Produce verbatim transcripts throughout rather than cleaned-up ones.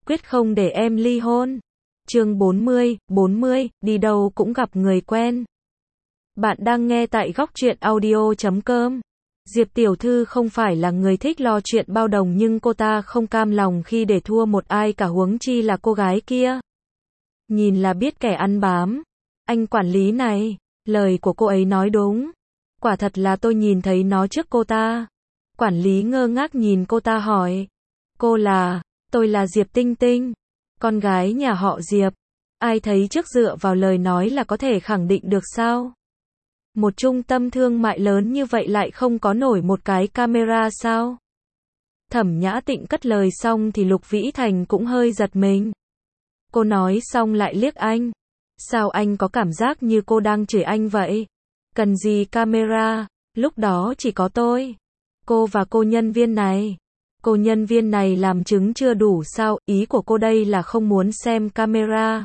quyết không để em ly hôn. Chương bốn mươi, bốn mươi, đi đâu cũng gặp người quen. Bạn đang nghe tại góc truyện audio chấm com. Diệp tiểu thư không phải là người thích lo chuyện bao đồng, nhưng cô ta không cam lòng khi để thua một ai cả, huống chi là cô gái kia. Nhìn là biết kẻ ăn bám. Anh quản lý này, lời của cô ấy nói đúng. Quả thật là tôi nhìn thấy nó trước cô ta. Quản lý ngơ ngác nhìn cô ta hỏi. Cô là, tôi là Diệp Tinh Tinh, con gái nhà họ Diệp. Ai thấy trước dựa vào lời nói là có thể khẳng định được sao? Một trung tâm thương mại lớn như vậy lại không có nổi một cái camera sao? Thẩm Nhã Tịnh cất lời xong thì Lục Vĩ Thành cũng hơi giật mình. Cô nói xong lại liếc anh. Sao anh có cảm giác như cô đang chửi anh vậy? Cần gì camera, lúc đó chỉ có tôi, cô và cô nhân viên này. Cô nhân viên này làm chứng chưa đủ sao? Ý của cô đây là không muốn xem camera.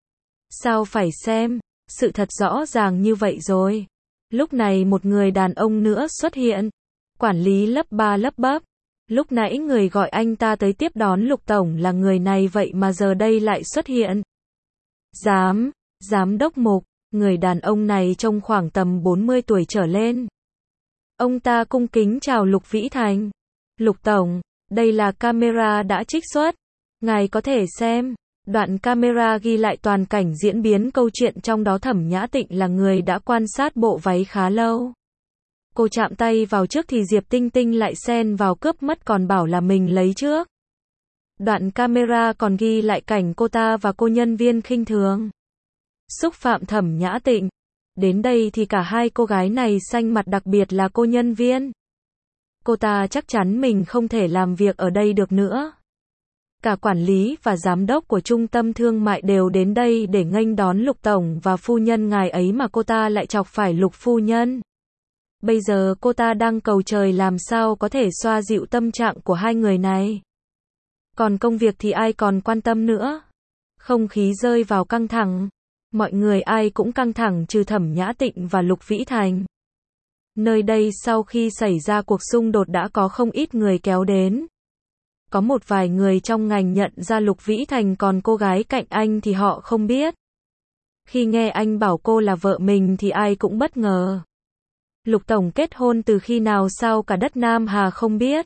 Sao phải xem? Sự thật rõ ràng như vậy rồi. Lúc này một người đàn ông nữa xuất hiện. Quản lý lắp ba lắp bắp. Lúc nãy người gọi anh ta tới tiếp đón Lục Tổng là người này, vậy mà giờ đây lại xuất hiện. Giám, giám đốc Mục, người đàn ông này trông khoảng tầm bốn mươi tuổi trở lên. Ông ta cung kính chào Lục Vĩ Thành. Lục Tổng, đây là camera đã trích xuất. Ngài có thể xem. Đoạn camera ghi lại toàn cảnh diễn biến câu chuyện, trong đó Thẩm Nhã Tịnh là người đã quan sát bộ váy khá lâu. Cô chạm tay vào trước thì Diệp Tinh Tinh lại xen vào cướp mất, còn bảo là mình lấy trước. Đoạn camera còn ghi lại cảnh cô ta và cô nhân viên khinh thường, xúc phạm Thẩm Nhã Tịnh. Đến đây thì cả hai cô gái này xanh mặt, đặc biệt là cô nhân viên. Cô ta chắc chắn mình không thể làm việc ở đây được nữa. Cả quản lý và giám đốc của trung tâm thương mại đều đến đây để nghênh đón Lục Tổng và phu nhân ngài ấy, mà cô ta lại chọc phải Lục phu nhân. Bây giờ cô ta đang cầu trời làm sao có thể xoa dịu tâm trạng của hai người này. Còn công việc thì ai còn quan tâm nữa. Không khí rơi vào căng thẳng. Mọi người ai cũng căng thẳng trừ Thẩm Nhã Tịnh và Lục Vĩ Thành. Nơi đây sau khi xảy ra cuộc xung đột đã có không ít người kéo đến. Có một vài người trong ngành nhận ra Lục Vĩ Thành, còn cô gái cạnh anh thì họ không biết. Khi nghe anh bảo cô là vợ mình thì ai cũng bất ngờ. Lục Tổng kết hôn từ khi nào sao cả đất Nam Hà không biết?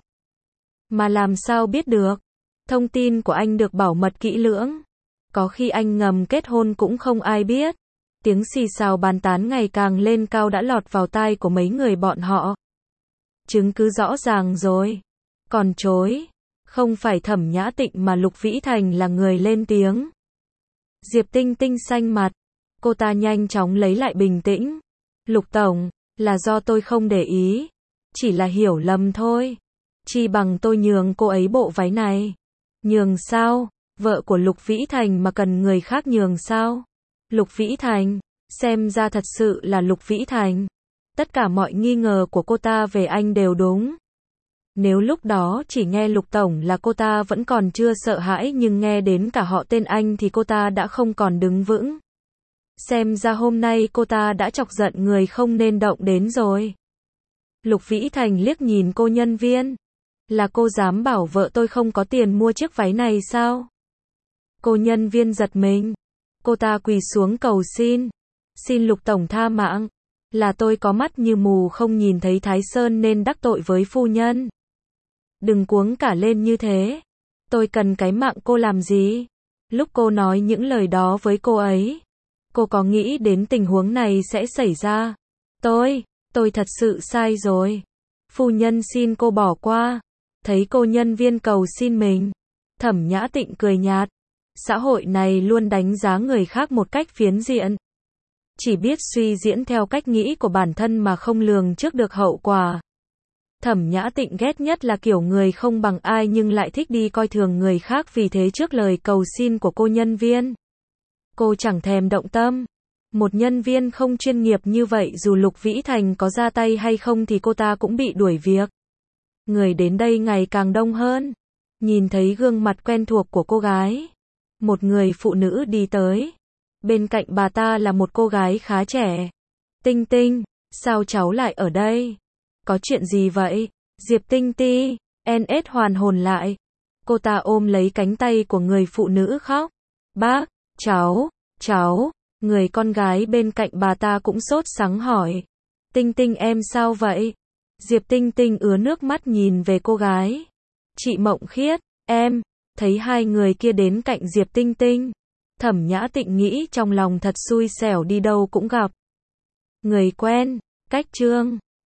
Mà làm sao biết được? Thông tin của anh được bảo mật kỹ lưỡng. Có khi anh ngầm kết hôn cũng không ai biết. Tiếng xì xào bàn tán ngày càng lên cao đã lọt vào tai của mấy người bọn họ. Chứng cứ rõ ràng rồi. Còn chối. Không phải Thẩm Nhã Tịnh mà Lục Vĩ Thành là người lên tiếng. Diệp Tinh Tinh xanh mặt. Cô ta nhanh chóng lấy lại bình tĩnh. Lục Tổng, là do tôi không để ý. Chỉ là hiểu lầm thôi. Chi bằng tôi nhường cô ấy bộ váy này. Nhường sao? Vợ của Lục Vĩ Thành mà cần người khác nhường sao? Lục Vĩ Thành, xem ra thật sự là Lục Vĩ Thành. Tất cả mọi nghi ngờ của cô ta về anh đều đúng. Nếu lúc đó chỉ nghe Lục Tổng là cô ta vẫn còn chưa sợ hãi, nhưng nghe đến cả họ tên anh thì cô ta đã không còn đứng vững. Xem ra hôm nay cô ta đã chọc giận người không nên động đến rồi. Lục Vĩ Thành liếc nhìn cô nhân viên. Là cô dám bảo vợ tôi không có tiền mua chiếc váy này sao? Cô nhân viên giật mình. Cô ta quỳ xuống cầu xin. Xin Lục Tổng tha mạng. Là tôi có mắt như mù không nhìn thấy Thái Sơn nên đắc tội với phu nhân. Đừng cuống cả lên như thế. Tôi cần cái mạng cô làm gì? Lúc cô nói những lời đó với cô ấy, cô có nghĩ đến tình huống này sẽ xảy ra? Tôi, tôi thật sự sai rồi. Phu nhân xin cô bỏ qua. Thấy cô nhân viên cầu xin mình, Thẩm Nhã Tịnh cười nhạt. Xã hội này luôn đánh giá người khác một cách phiến diện. Chỉ biết suy diễn theo cách nghĩ của bản thân mà không lường trước được hậu quả. Thẩm Nhã Tịnh ghét nhất là kiểu người không bằng ai nhưng lại thích đi coi thường người khác, vì thế trước lời cầu xin của cô nhân viên, cô chẳng thèm động tâm. Một nhân viên không chuyên nghiệp như vậy dù Lục Vĩ Thành có ra tay hay không thì cô ta cũng bị đuổi việc. Người đến đây ngày càng đông hơn. Nhìn thấy gương mặt quen thuộc của cô gái, một người phụ nữ đi tới. Bên cạnh bà ta là một cô gái khá trẻ. Tinh Tinh, sao cháu lại ở đây? Có chuyện gì vậy? Diệp Tinh Ti, en ét hoàn hồn lại. Cô ta ôm lấy cánh tay của người phụ nữ khóc. Bác, cháu, cháu, người con gái bên cạnh bà ta cũng sốt sắng hỏi. Tinh Tinh em sao vậy? Diệp Tinh Tinh ứa nước mắt nhìn về cô gái. Chị Mộng Khiết, em, thấy hai người kia đến cạnh Diệp Tinh Tinh. Thẩm Nhã Tịnh nghĩ trong lòng thật xui xẻo đi đâu cũng gặp người quen, cách trương.